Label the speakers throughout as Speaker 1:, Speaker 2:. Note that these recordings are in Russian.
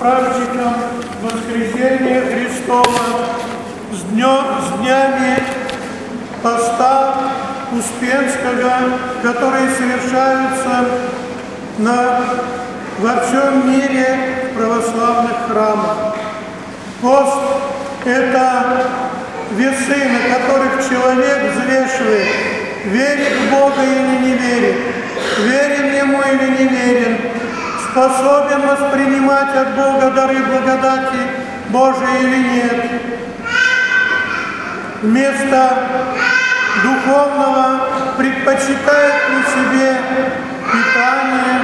Speaker 1: праздником Воскресения Христова, с днями поста Успенского, которые совершаются во всем мире в православных храмах. Пост – это весы, на которых человек взвешивает, верит в Бога или не верит, верен Ему или не верен, способен воспринимать от Бога дары благодати Божией или нет. Вместо духовного предпочитает при себе питание,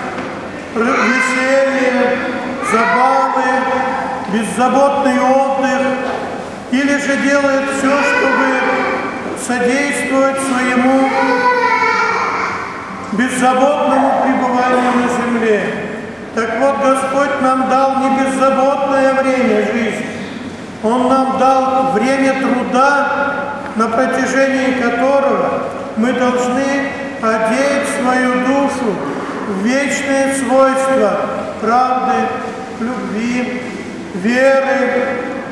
Speaker 1: веселье, забавы, беззаботный отдых, или же делает все, чтобы содействовать своему беззаботному пребыванию на земле. Так вот, Господь нам дал не беззаботное время жизни, Он нам дал время труда, на протяжении которого мы должны одеть свою душу в вечные свойства правды, любви, веры,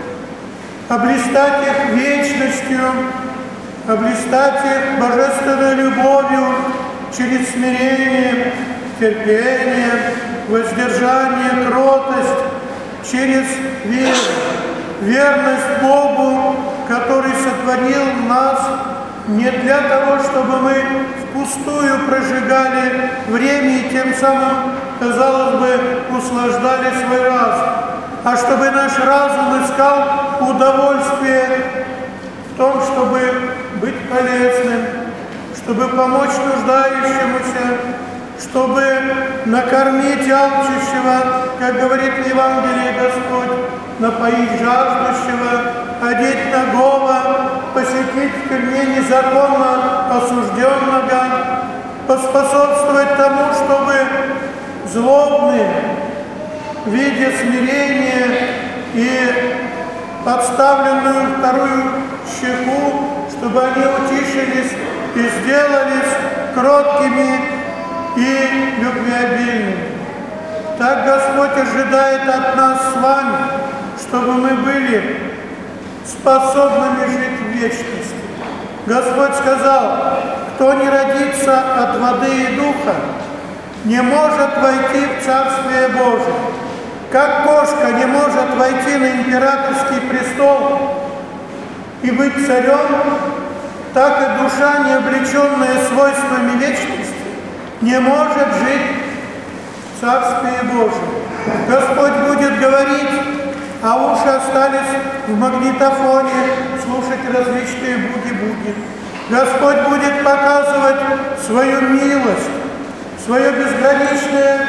Speaker 1: облистать их вечностью, облистать их божественной любовью через смирение, терпение, воздержание, кротость, через веру, верность Богу, который сотворил нас не для того, чтобы мы впустую прожигали время и тем самым, казалось бы, услаждали свой разум, а чтобы наш разум искал удовольствие в том, чтобы быть полезным, чтобы помочь нуждающемуся, чтобы накормить алчущего, как говорит в Евангелии Господь, напоить жаждущего, одеть нагого, посетить в тюрьме незаконно осужденного, поспособствовать тому, чтобы злобные, видя смирение и подставленную вторую щеку, чтобы они утишились и сделались кроткими и любвеобильными. Так Господь ожидает от нас с вами, чтобы мы были способными жить в вечности. Господь сказал: кто не родится от воды и духа, не может войти в Царствие Божие. Как кошка не может войти на императорский престол и быть царем, так и душа, не облеченная свойствами вечности, не может жить в Царствие Божие. Господь будет говорить, а уши остались в магнитофоне слушать различные буги-буги. Господь будет показывать свою милость, свое безграничное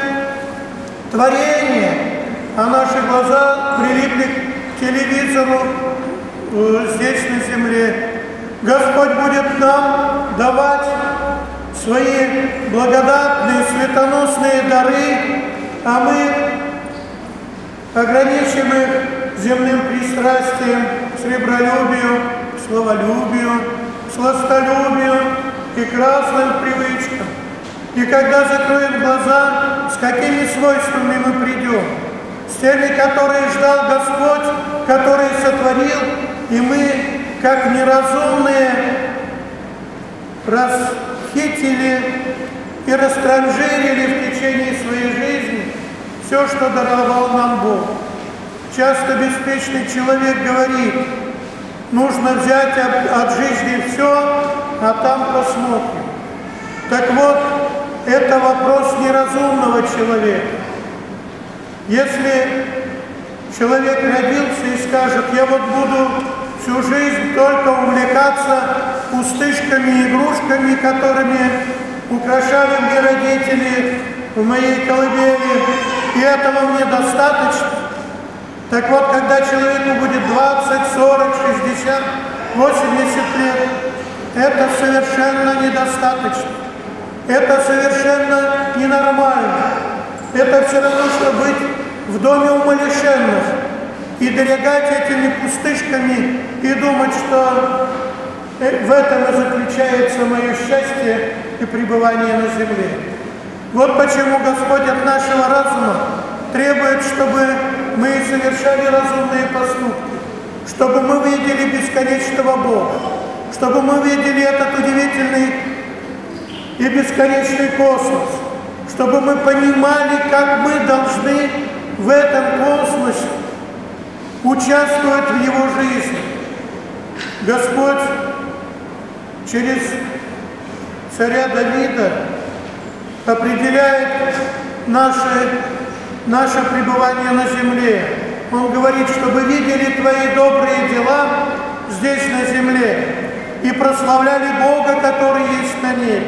Speaker 1: творение, а наши глаза прилипли к телевизору здесь на земле. Господь будет нам давать свои благодатные, светоносные дары, а мы ограничим их земным пристрастием, сребролюбию, словолюбию, сластолюбию и красным привычкам. И когда закроем глаза, с какими свойствами мы придем? С теми, которые ждал Господь, который сотворил, и мы, как неразумные, расхитили и растранжирили в течение своей жизни все, что даровал нам Бог. Часто беспечный человек говорит: нужно взять от жизни все, а там посмотрим. Так вот, это вопрос неразумного человека. Если человек родился и скажет: я вот буду всю жизнь только увлекаться пустышками и игрушками, которыми украшали мне родители в моей колыбели, и этого мне достаточно. Так вот, когда человеку будет 20, 40, 60, 80 лет, это совершенно недостаточно. Это совершенно ненормально. Это все равно, что быть в доме умалишенных и дорогать этими пустышками и думать, что в этом и заключается мое счастье и пребывание на земле. Вот почему Господь от нашего разума требует, чтобы мы совершали разумные поступки, чтобы мы видели бесконечного Бога, чтобы мы видели этот удивительный и бесконечный космос, чтобы мы понимали, как мы должны в этом космосе участвовать в его жизни. Господь через царя Давида определяет наше пребывание на земле. Он говорит, чтобы видели твои добрые дела здесь на земле и прославляли Бога, который есть на небе.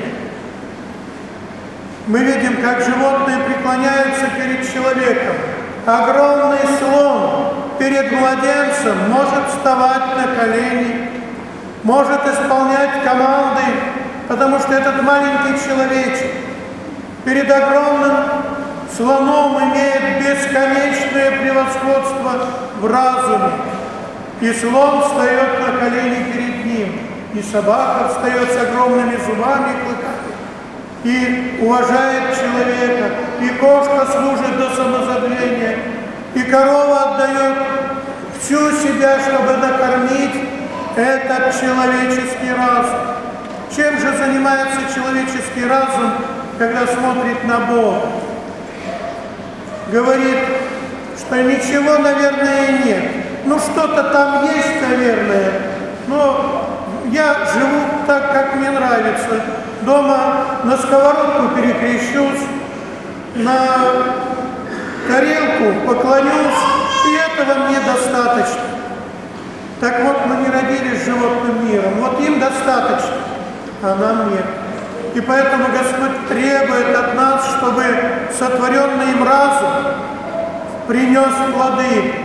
Speaker 1: Мы видим, как животные преклоняются перед человеком. Огромный слон перед младенцем может вставать на колени, может исполнять команды, потому что этот маленький человечек перед огромным слоном имеет бесконечное превосходство в разуме. И слон встает на колени перед ним, и собака встает с огромными зубами и клыками, и уважает человека, и кошка служит до самозабвения, и корова отдает всю себя, чтобы накормить этот человеческий разум. Чем же занимается человеческий разум, когда смотрит на Бога? Говорит, что ничего, наверное, нет. Ну, что-то там есть, наверное, но я живу так, как мне нравится. Дома на сковородку перекрещусь, на тарелку поклонюсь, и этого мне достаточно. Так вот, мы не родились с животным миром, вот им достаточно, а нам нет. И поэтому Господь требует от нас, чтобы сотворенный им разум принес плоды.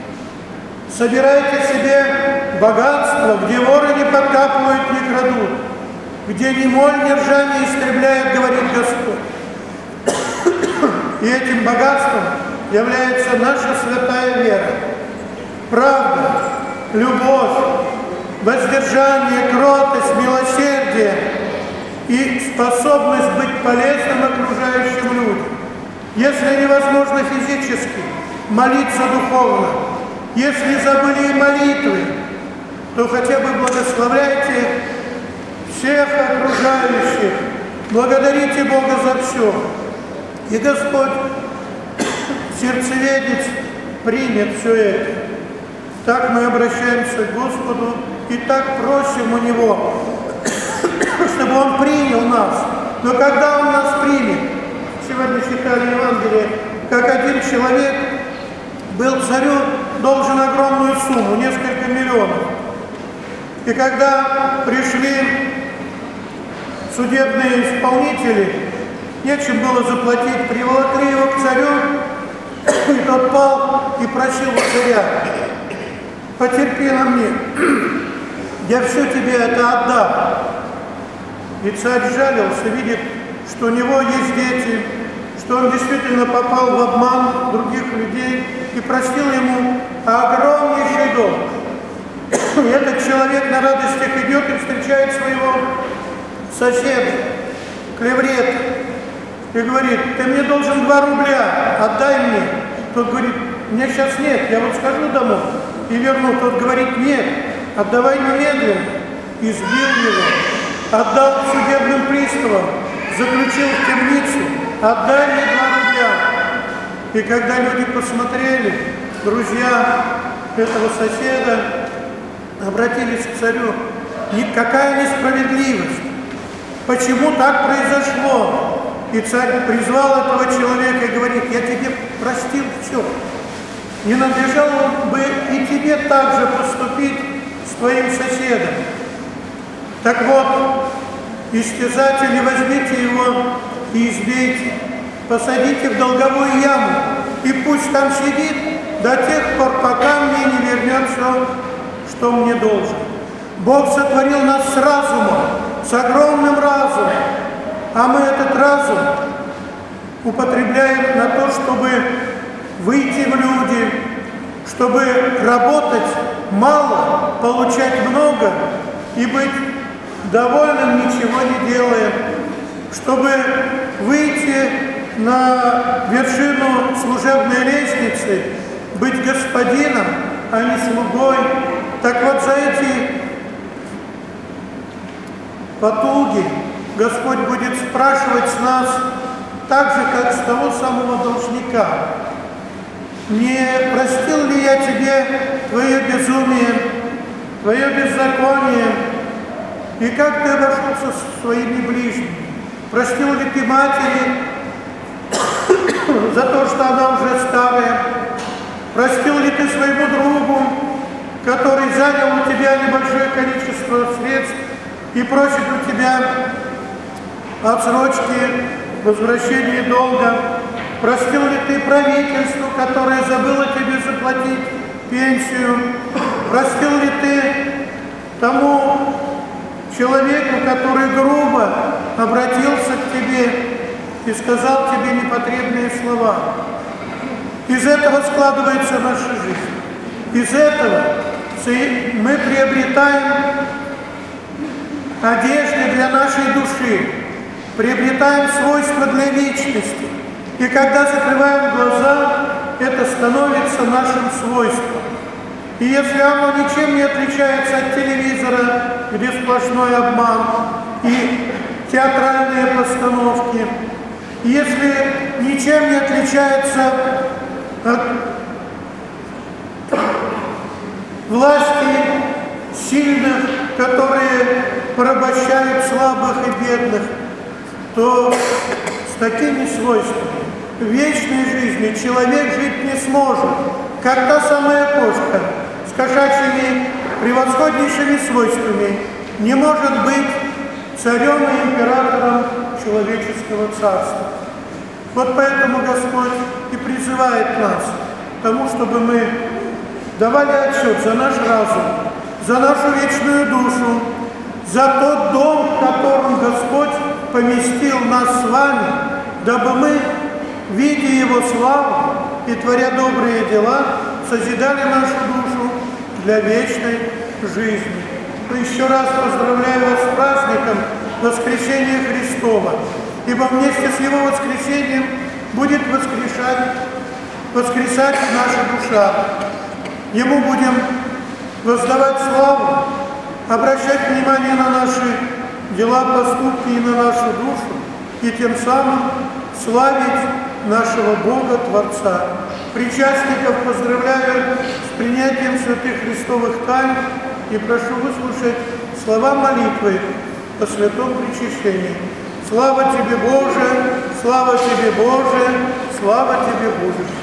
Speaker 1: Собирайте себе богатство, где воры не подкапывают, не крадут, где ни моль, ни ржа не истребляет, говорит Господь. И этим богатством является наша святая вера. Правда, любовь, воздержание, кротость, милосердие и способность быть полезным окружающим людям. Если невозможно физически, молиться духовно. Если забыли и молитвы, то хотя бы благословляйте всех окружающих, благодарите Бога за все. И Господь, сердцеведец, примет все это. Так мы обращаемся к Господу и так просим у Него, чтобы Он принял нас. Но когда Он нас примет? Сегодня читали Евангелие, как один человек был царю должен огромную сумму, несколько миллионов. И когда пришли судебные исполнители, нечем было заплатить, приволокли его к царю, и тот пал и просил у царя: потерпи на мне, я все тебе это отдам. И царь жалился, видит, что у него есть дети, что он действительно попал в обман других людей, и простил ему огромнейший долг. И этот человек на радостях идет и встречает своего соседа, клеврета, и говорит: ты мне должен 2 рубля, отдай мне. Тот говорит: у меня сейчас нет, я вот схожу домой и верну. Тот говорит: нет, отдавай немедленно. Избил его, отдал судебным приставам, заключил в темницу: отдай мне 2 рубля. И когда люди посмотрели, друзья этого соседа обратились к царю: какая несправедливость, почему так произошло? И царь призвал этого человека и говорит: я тебе простил все. Не надлежало бы и тебе так же поступить с твоим соседом. Так вот, истязатели, возьмите его и избейте, посадите в долговую яму, и пусть там сидит до тех пор, пока мне не вернет все, что мне должен. Бог сотворил нас с разумом, с огромным разумом, а мы этот разум употребляем на то, чтобы выйти в люди, чтобы работать мало, получать много и быть довольным, ничего не делая, чтобы выйти на вершину служебной лестнице быть господином, а не слугой. Так вот за эти потуги Господь будет спрашивать с нас так же, как с того самого должника. Не простил ли я тебе твое безумие, твое беззаконие, и как ты обошелся со своими ближними? Простил ли ты матери за то, что она уже старая? Простил ли ты своему другу, который занял у тебя небольшое количество средств и просит у тебя отсрочки возвращения долга? Простил ли ты правительству, которое забыло тебе заплатить пенсию? Простил ли ты тому человеку, который грубо обратился к тебе и сказал тебе непотребные слова? Из этого складывается наша жизнь. Из этого мы приобретаем одежды для нашей души, приобретаем свойства для вечности. И когда закрываем глаза, это становится нашим свойством. И если оно ничем не отличается от телевизора, где сплошной обман и театральные постановки, если ничем не отличается от власти сильных, которые порабощают слабых и бедных, то с такими свойствами в вечной жизни человек жить не сможет, как та самая кошка с кошачьими превосходнейшими свойствами не может быть царем и императором человеческого царства. Вот поэтому Господь и призывает нас к тому, чтобы мы давали отчет за наш разум, за нашу вечную душу, за тот дом, в котором Господь поместил нас с вами, дабы мы, видя Его славу и творя добрые дела, созидали нашу душу для вечной жизни. Еще раз поздравляю вас с праздником Воскресения Христова, ибо вместе с Его воскресением будет воскресать наша душа. Ему будем воздавать славу, обращать внимание на наши дела, поступки и на нашу душу, и тем самым славить нашего Бога Творца. Причастников поздравляю с принятием святых Христовых тайн и прошу выслушать слова молитвы о святом причащении. Слава Тебе, Боже! Слава Тебе, Боже! Слава Тебе, Боже!